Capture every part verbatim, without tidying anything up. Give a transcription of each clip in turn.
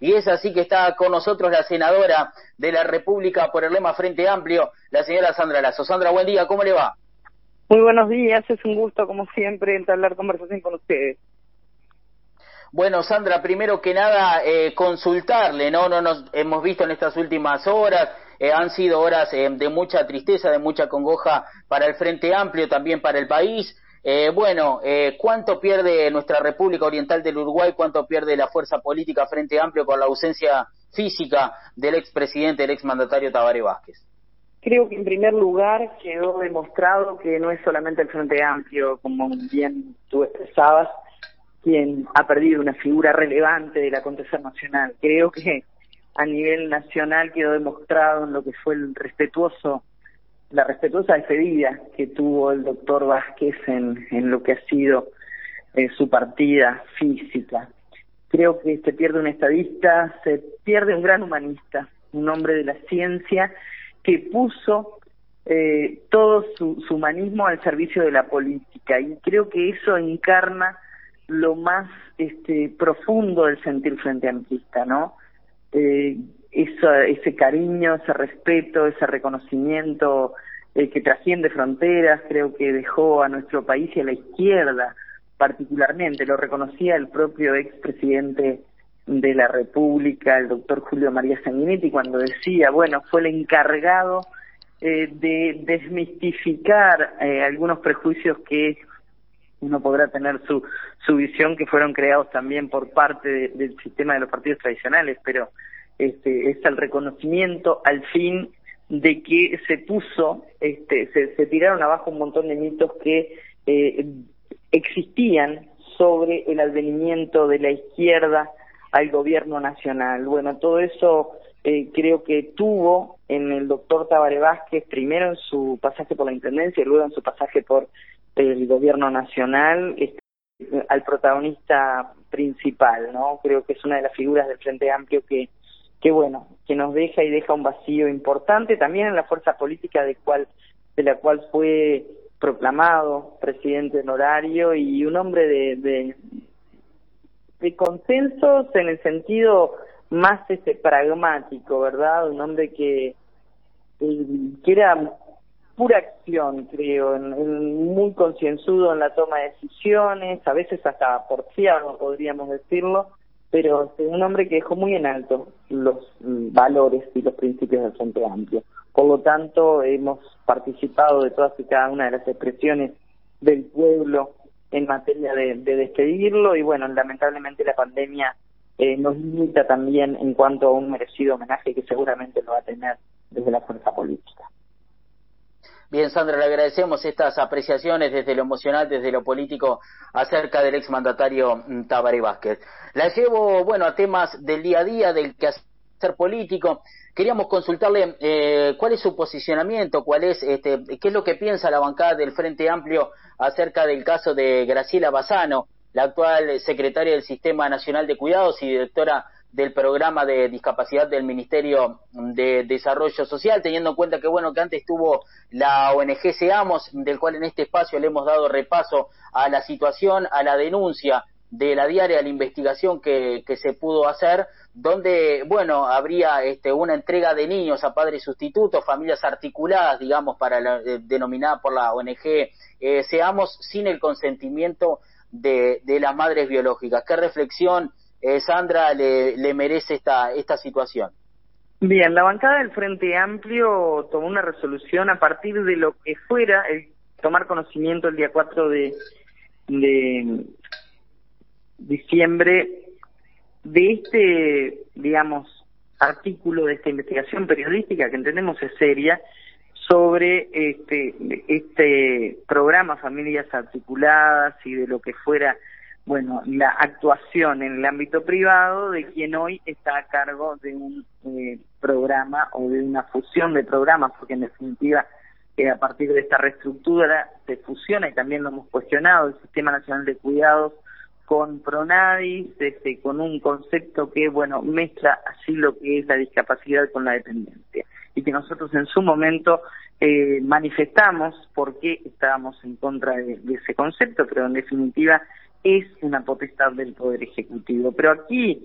y es así que está con nosotros la senadora de la República por el lema Frente Amplio, la señora Sandra Lasso. Sandra, buen día, ¿cómo le va? Muy buenos días, es un gusto como siempre entablar conversación con ustedes. Bueno, Sandra, primero que nada eh, consultarle, ¿no? No nos hemos visto en estas últimas horas, eh, han sido horas eh, de mucha tristeza, de mucha congoja para el Frente Amplio, también para el país. Eh, bueno, eh, ¿cuánto pierde nuestra República Oriental del Uruguay? ¿Cuánto pierde la fuerza política Frente Amplio con la ausencia física del expresidente, del exmandatario Tabaré Vázquez? Creo que en primer lugar quedó demostrado que no es solamente el Frente Amplio, como bien tú expresabas, quien ha perdido una figura relevante del acontecer nacional. Creo que a nivel nacional quedó demostrado en lo que fue el respetuoso la respetuosa despedida que tuvo el doctor Vázquez en, en lo que ha sido eh, su partida física. Creo que se pierde un estadista, se pierde un gran humanista, un hombre de la ciencia que puso eh, todo su, su humanismo al servicio de la política, y creo que eso encarna lo más este, profundo del sentir frente amplista, ¿no? Eh, Eso, ese cariño, ese respeto, ese reconocimiento eh, que trasciende fronteras, creo que dejó a nuestro país y a la izquierda particularmente, lo reconocía el propio expresidente de la República, el doctor Julio María Sanguinetti, cuando decía, bueno, fue el encargado eh, de desmistificar eh, algunos prejuicios que uno podrá tener su, su visión, que fueron creados también por parte de, del sistema de los partidos tradicionales, pero Este, es el reconocimiento al fin de que se puso, este, se, se tiraron abajo un montón de mitos que eh, existían sobre el advenimiento de la izquierda al gobierno nacional. Bueno, todo eso eh, creo que tuvo en el doctor Tabaré Vázquez, primero en su pasaje por la Intendencia y luego en su pasaje por el gobierno nacional, este, al protagonista principal, ¿no? Creo que es una de las figuras del Frente Amplio que que bueno, que nos deja y deja un vacío importante también en la fuerza política de cual de la cual fue proclamado presidente honorario, y un hombre de, de, de consensos en el sentido más este pragmático, ¿verdad? Un hombre que, que era pura acción, creo, en, en, muy concienzudo en la toma de decisiones, a veces hasta porfiado, podríamos decirlo, pero es un hombre que dejó muy en alto los valores y los principios del Frente Amplio. Por lo tanto, hemos participado de todas y cada una de las expresiones del pueblo en materia de, de despedirlo, y bueno, lamentablemente la pandemia eh, nos limita también en cuanto a un merecido homenaje que seguramente lo va a tener desde la fuerza política. Bien, Sandra, le agradecemos estas apreciaciones desde lo emocional, desde lo político, acerca del exmandatario Tabaré Vázquez. La llevo, bueno, a temas del día a día, del quehacer político. Queríamos consultarle eh, cuál es su posicionamiento, cuál es, este, qué es lo que piensa la bancada del Frente Amplio acerca del caso de Graciela Bassano, la actual secretaria del Sistema Nacional de Cuidados y directora del programa de discapacidad del Ministerio de Desarrollo Social, teniendo en cuenta que bueno que antes tuvo la O N G Seamos, del cual en este espacio le hemos dado repaso a la situación, a la denuncia de la diaria, a la investigación que, que se pudo hacer, donde bueno habría este, una entrega de niños a padres sustitutos, familias articuladas, digamos, para la, eh, denominada por la O N G eh, Seamos, sin el consentimiento de, de las madres biológicas. ¿Qué reflexión, Eh, Sandra, le, le merece esta esta situación? Bien, la bancada del Frente Amplio tomó una resolución a partir de lo que fuera el tomar conocimiento el día cuatro de, de diciembre de este, digamos, artículo, de esta investigación periodística que entendemos es seria, sobre este, este programa Familias Articuladas y de lo que fuera, bueno, la actuación en el ámbito privado de quien hoy está a cargo de un eh, programa o de una fusión de programas, porque en definitiva eh, a partir de esta reestructura se fusiona, y también lo hemos cuestionado, el Sistema Nacional de Cuidados con Pronadis, este, con un concepto que, bueno, mezcla así lo que es la discapacidad con la dependencia, y que nosotros en su momento eh, manifestamos por qué estábamos en contra de, de ese concepto, pero en definitiva es una potestad del Poder Ejecutivo. Pero aquí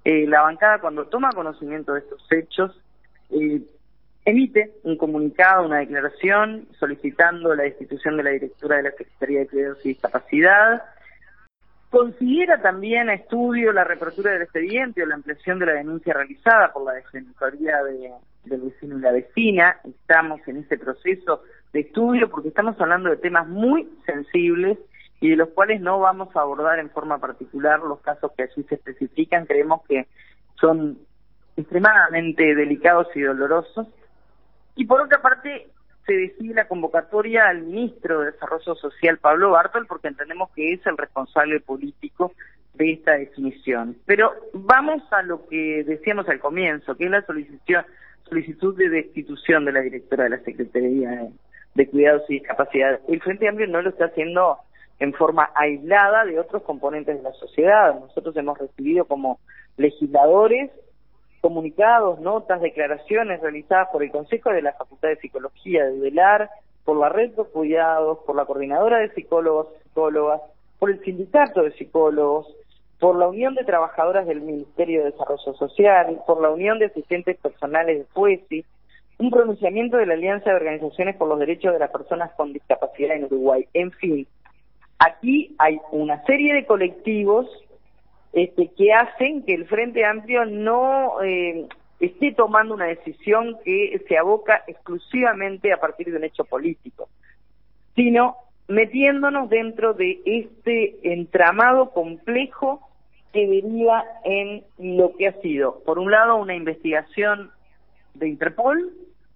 eh, la bancada, cuando toma conocimiento de estos hechos, eh, emite un comunicado, una declaración solicitando la destitución de la directora de la Secretaría de Cuidados y Discapacidad. Considera también a estudio la reapertura del expediente o la ampliación de la denuncia realizada por la Defensoría de, del Vecino y la Vecina. Estamos en este proceso de estudio porque estamos hablando de temas muy sensibles y de los cuales no vamos a abordar en forma particular los casos que allí se especifican. Creemos que son extremadamente delicados y dolorosos. Y por otra parte, se decide la convocatoria al ministro de Desarrollo Social, Pablo Bartol, porque entendemos que es el responsable político de esta definición. Pero vamos a lo que decíamos al comienzo, que es la solicitud, solicitud de destitución de la directora de la Secretaría de, de Cuidados y Discapacidad. El Frente Amplio no lo está haciendo en forma aislada de otros componentes de la sociedad. Nosotros hemos recibido como legisladores comunicados, notas, declaraciones realizadas por el Consejo de la Facultad de Psicología de UDELAR, por la Red de Cuidados, por la Coordinadora de Psicólogos y Psicólogas, por el Sindicato de Psicólogos, por la Unión de Trabajadoras del Ministerio de Desarrollo Social, por la Unión de Asistentes Personales de FUESI, un pronunciamiento de la Alianza de Organizaciones por los Derechos de las Personas con Discapacidad en Uruguay. En fin, aquí hay una serie de colectivos Este, que hacen que el Frente Amplio no eh, esté tomando una decisión que se aboca exclusivamente a partir de un hecho político, sino metiéndonos dentro de este entramado complejo que deriva en lo que ha sido, por un lado, una investigación de Interpol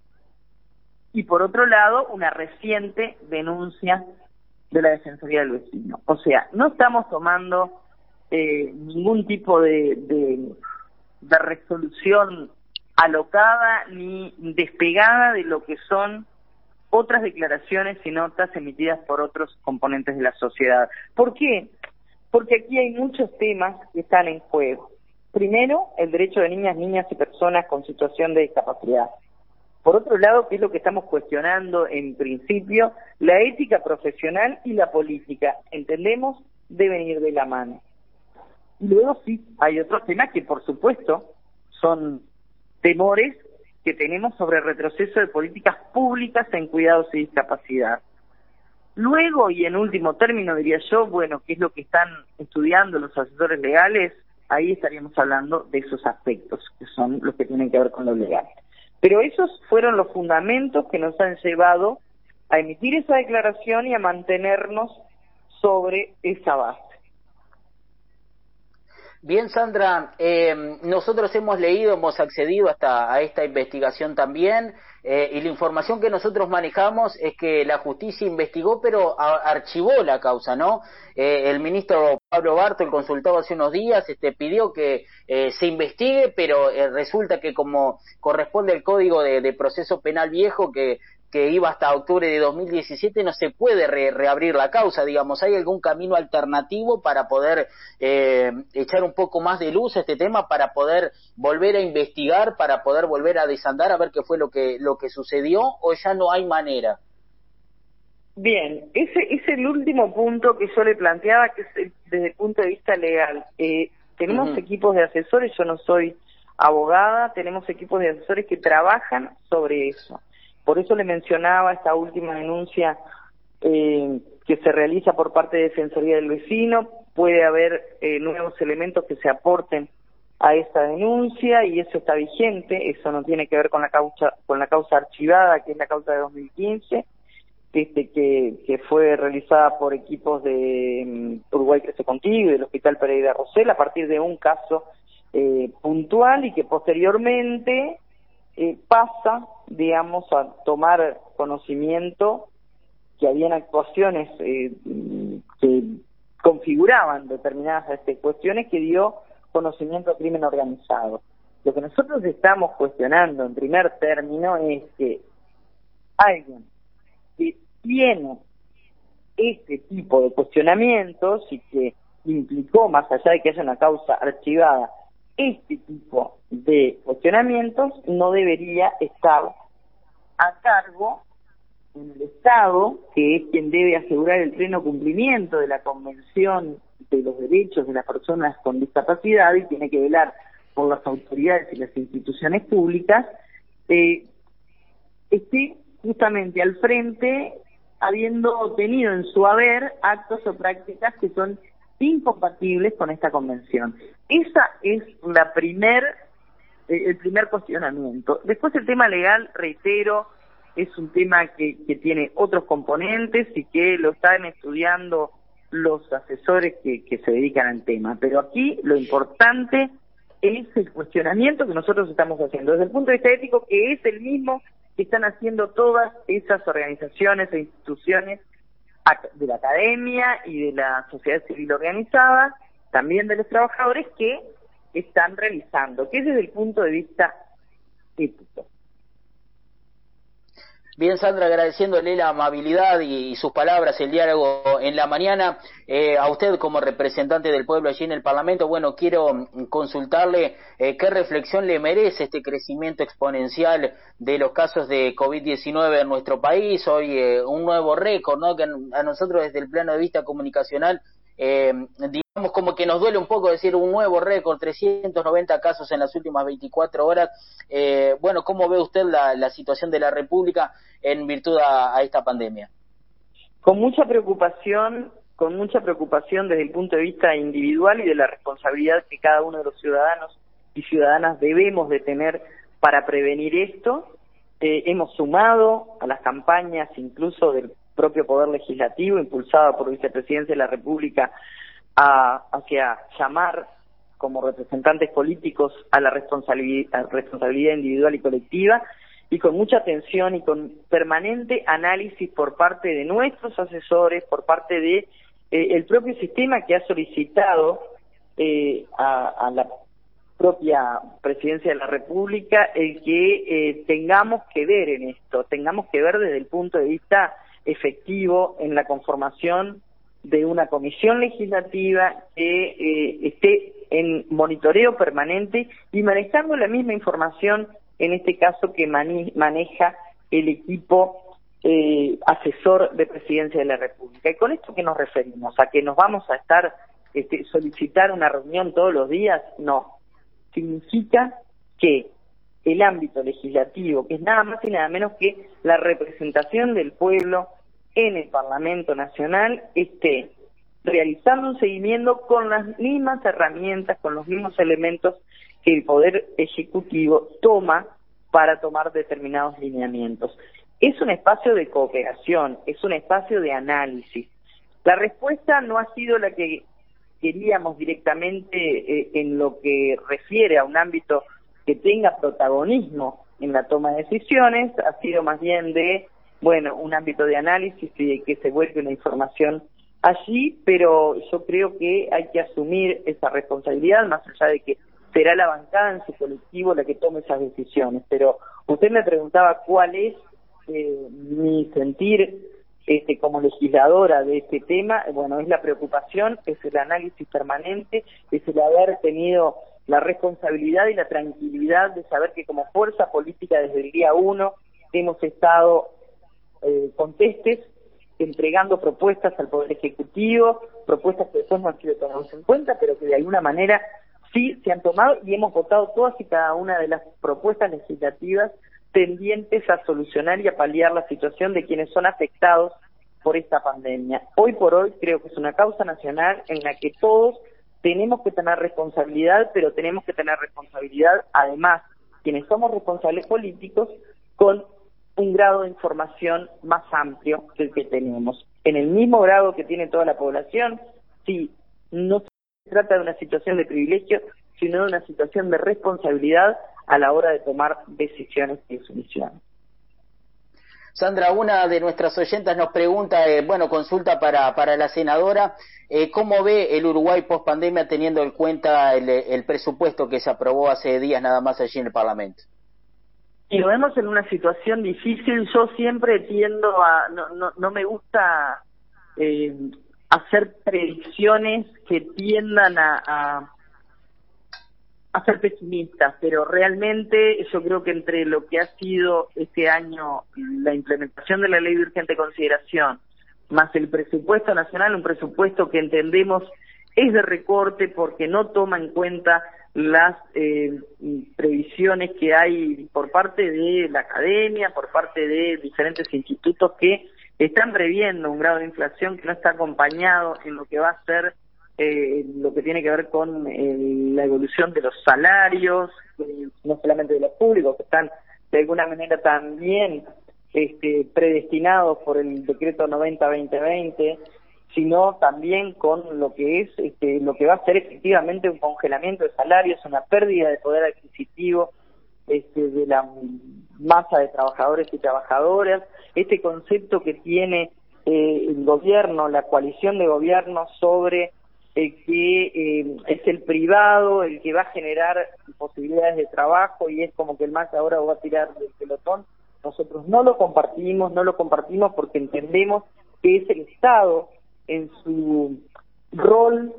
y por otro lado, una reciente denuncia de la Defensoría del Vecino. O sea, no estamos tomando Eh, ningún tipo de, de, de resolución alocada ni despegada de lo que son otras declaraciones y notas emitidas por otros componentes de la sociedad. ¿Por qué? Porque aquí hay muchos temas que están en juego. Primero, el derecho de niñas, niñas y personas con situación de discapacidad. Por otro lado, que es lo que estamos cuestionando en principio, la ética profesional y la política, entendemos, deben ir de la mano. Luego sí, hay otros temas que por supuesto son temores que tenemos sobre el retroceso de políticas públicas en cuidados y discapacidad. Luego, y en último término diría yo, bueno, ¿qué es lo que están estudiando los asesores legales? Ahí estaríamos hablando de esos aspectos, que son los que tienen que ver con lo legal. Pero esos fueron los fundamentos que nos han llevado a emitir esa declaración y a mantenernos sobre esa base. Bien, Sandra, eh, nosotros hemos leído, hemos accedido hasta a esta investigación también, eh, y la información que nosotros manejamos es que la justicia investigó, pero a, archivó la causa, ¿no? Eh, el ministro Pablo Bartol, consultado hace unos días, este, pidió que eh, se investigue, pero eh, resulta que como corresponde al Código de, de Proceso Penal Viejo, que que iba hasta octubre de dos mil diecisiete, no se puede re reabrir la causa, digamos. ¿Hay algún camino alternativo para poder eh, echar un poco más de luz a este tema, para poder volver a investigar, para poder volver a desandar a ver qué fue lo que lo que sucedió, o ya no hay manera? Bien, ese es el último punto que yo le planteaba, que es el, desde el punto de vista legal. Eh, tenemos uh-huh. equipos de asesores, yo no soy abogada, tenemos equipos de asesores que trabajan sobre eso. Por eso le mencionaba esta última denuncia eh, que se realiza por parte de Defensoría del Vecino. Puede haber eh, nuevos elementos que se aporten a esta denuncia y eso está vigente. Eso no tiene que ver con la causa con la causa archivada, que es la causa de dos mil quince, este, que, que fue realizada por equipos de um, Uruguay Crece Contigo y del Hospital Pereira Rosell a partir de un caso eh, puntual y que posteriormente Eh, pasa, digamos, a tomar conocimiento que habían actuaciones eh, que configuraban determinadas este, cuestiones que dio conocimiento a crimen organizado. Lo que nosotros estamos cuestionando en primer término es que alguien que tiene este tipo de cuestionamientos y que implicó, más allá de que haya una causa archivada, este tipo de cuestionamientos no debería estar a cargo en el Estado, que es quien debe asegurar el pleno cumplimiento de la Convención de los Derechos de las Personas con Discapacidad y tiene que velar por las autoridades y las instituciones públicas, eh, esté justamente al frente, habiendo tenido en su haber actos o prácticas que son incompatibles con esta convención. Esa es la primer, eh, el primer cuestionamiento. Después el tema legal, reitero, es un tema que, que tiene otros componentes y que lo están estudiando los asesores que, que se dedican al tema. Pero aquí lo importante es el cuestionamiento que nosotros estamos haciendo desde el punto de vista ético, que es el mismo que están haciendo todas esas organizaciones e instituciones de la academia y de la sociedad civil organizada, también de los trabajadores, que están realizando, que es desde el punto de vista ético. Bien, Sandra, agradeciéndole la amabilidad y, y sus palabras, el diálogo en la mañana. Eh, a usted como representante del pueblo allí en el Parlamento, bueno, quiero consultarle eh, qué reflexión le merece este crecimiento exponencial de los casos de COVID diecinueve en nuestro país. Hoy eh, un nuevo récord, ¿no?, que a nosotros desde el plano de vista comunicacional, eh, digamos como que nos duele un poco decir un nuevo récord, trescientos noventa casos en las últimas veinticuatro horas. Eh, bueno, ¿cómo ve usted la, la situación de la República en virtud a, a esta pandemia? Con mucha preocupación, con mucha preocupación desde el punto de vista individual y de la responsabilidad que cada uno de los ciudadanos y ciudadanas debemos de tener para prevenir esto. Eh, hemos sumado a las campañas incluso del propio Poder Legislativo, impulsada por la Vicepresidencia de la República, a, hacia llamar como representantes políticos a la responsabilidad, responsabilidad individual y colectiva, y con mucha atención y con permanente análisis por parte de nuestros asesores, por parte de eh, el propio sistema que ha solicitado eh, a, a la propia Presidencia de la República el que eh, tengamos que ver en esto, tengamos que ver desde el punto de vista efectivo en la conformación de una comisión legislativa que eh, esté en monitoreo permanente y manejando la misma información, en este caso que mani maneja el equipo eh, asesor de Presidencia de la República. ¿Y con esto qué nos referimos? ¿A que nos vamos a estar este, solicitar una reunión todos los días? No. Significa que el ámbito legislativo, que es nada más y nada menos que la representación del pueblo en el Parlamento Nacional, esté realizando un seguimiento con las mismas herramientas, con los mismos elementos que el Poder Ejecutivo toma para tomar determinados lineamientos. Es un espacio de cooperación, es un espacio de análisis. La respuesta no ha sido la que queríamos directamente eh, en lo que refiere a un ámbito que tenga protagonismo en la toma de decisiones, ha sido más bien de, bueno, un ámbito de análisis y de que se vuelque una información allí, pero yo creo que hay que asumir esa responsabilidad, más allá de que será la bancada en su colectivo la que tome esas decisiones. Pero usted me preguntaba cuál es eh, mi sentir este, como legisladora de este tema. Bueno, es la preocupación, es el análisis permanente, es el haber tenido la responsabilidad y la tranquilidad de saber que como fuerza política desde el día uno hemos estado eh, contestes, entregando propuestas al Poder Ejecutivo, propuestas que después no han sido tomadas en cuenta, pero que de alguna manera sí se han tomado, y hemos votado todas y cada una de las propuestas legislativas tendientes a solucionar y a paliar la situación de quienes son afectados por esta pandemia. Hoy por hoy creo que es una causa nacional en la que todos tenemos que tener responsabilidad, pero tenemos que tener responsabilidad, además, quienes somos responsables políticos, con un grado de información más amplio que el que tenemos. En el mismo grado que tiene toda la población, sí, no se trata de una situación de privilegio, sino de una situación de responsabilidad a la hora de tomar decisiones y soluciones. Sandra, una de nuestras oyentas nos pregunta, eh, bueno, consulta para, para la senadora, eh, ¿cómo ve el Uruguay post pandemia teniendo en cuenta el, el presupuesto que se aprobó hace días nada más allí en el Parlamento? Y lo vemos en una situación difícil. Yo siempre tiendo a, no, no, no me gusta eh, hacer predicciones que tiendan a, a a ser pesimistas, pero realmente yo creo que entre lo que ha sido este año la implementación de la ley de urgente consideración, más el presupuesto nacional, un presupuesto que entendemos es de recorte porque no toma en cuenta las eh, previsiones que hay por parte de la academia, por parte de diferentes institutos que están previendo un grado de inflación que no está acompañado en lo que va a ser eh, lo que tiene que ver con eh, la evolución de los salarios, eh, no solamente de los públicos, que están de alguna manera también este, predestinados por el decreto noventa veinte veinte, sino también con lo que es este, lo que va a ser efectivamente un congelamiento de salarios, una pérdida de poder adquisitivo este, de la masa de trabajadores y trabajadoras, este concepto que tiene eh, el gobierno, la coalición de gobierno sobre eh, que eh, es el privado el que va a generar posibilidades de trabajo y es como que el MAS ahora va a tirar del pelotón. Nosotros no lo compartimos, no lo compartimos porque entendemos que es el Estado en su rol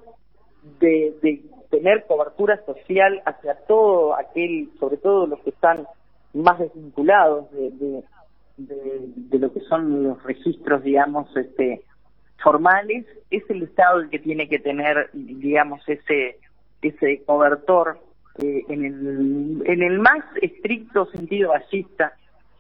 de, de tener cobertura social hacia todo aquel, sobre todo los que están más desvinculados de, de, de, de lo que son los registros, digamos, este formales, es el Estado el que tiene que tener, digamos, ese ese cobertor eh, en el en el más estricto sentido ballista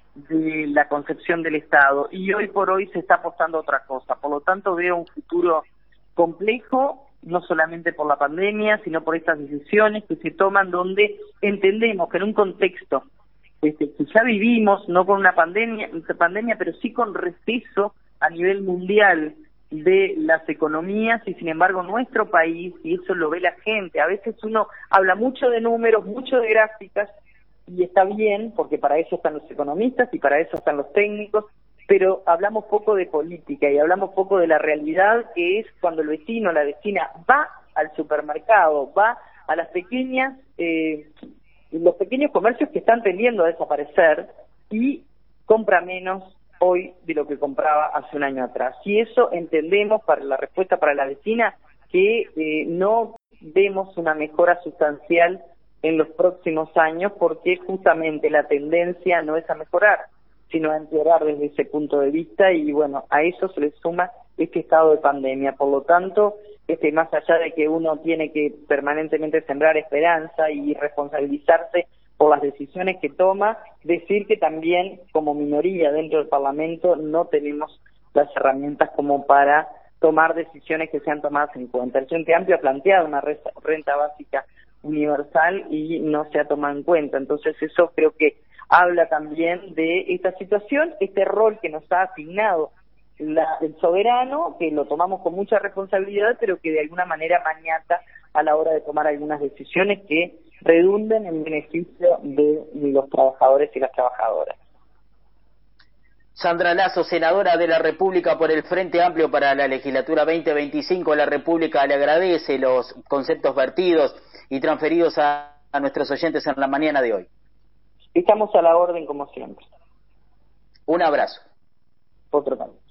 de la concepción del Estado, y hoy por hoy se está apostando a otra cosa. Por lo tanto, veo un futuro complejo, no solamente por la pandemia, sino por estas decisiones que se toman, donde entendemos que en un contexto este, que ya vivimos, no con una pandemia, pandemia, pero sí con receso a nivel mundial de las economías, y sin embargo nuestro país, y eso lo ve la gente, a veces uno habla mucho de números, mucho de gráficas, y está bien, porque para eso están los economistas y para eso están los técnicos, pero hablamos poco de política y hablamos poco de la realidad, que es cuando el vecino, la vecina va al supermercado, va a las pequeñas, eh, los pequeños comercios que están tendiendo a desaparecer y compra menos hoy de lo que compraba hace un año atrás. Y eso entendemos, para la respuesta para la vecina, que eh, no vemos una mejora sustancial en los próximos años, porque justamente la tendencia no es a mejorar, sino a empeorar desde ese punto de vista, y bueno, a eso se le suma este estado de pandemia. Por lo tanto, este, más allá de que uno tiene que permanentemente sembrar esperanza y responsabilizarse por las decisiones que toma, decir que también como minoría dentro del Parlamento no tenemos las herramientas como para tomar decisiones que sean tomadas en cuenta. El Frente Amplio ha planteado una renta básica universal y no se ha tomado en cuenta. Entonces eso creo que habla también de esta situación, este rol que nos ha asignado la, el soberano, que lo tomamos con mucha responsabilidad, pero que de alguna manera maniata a la hora de tomar algunas decisiones que redunden en beneficio de los trabajadores y las trabajadoras. Sandra Lasso, senadora de la República por el Frente Amplio para la legislatura veinte veinticinco, la República le agradece los conceptos vertidos y transferidos a, a nuestros oyentes en la mañana de hoy. Estamos a la orden como siempre. Un abrazo. Otro tanto.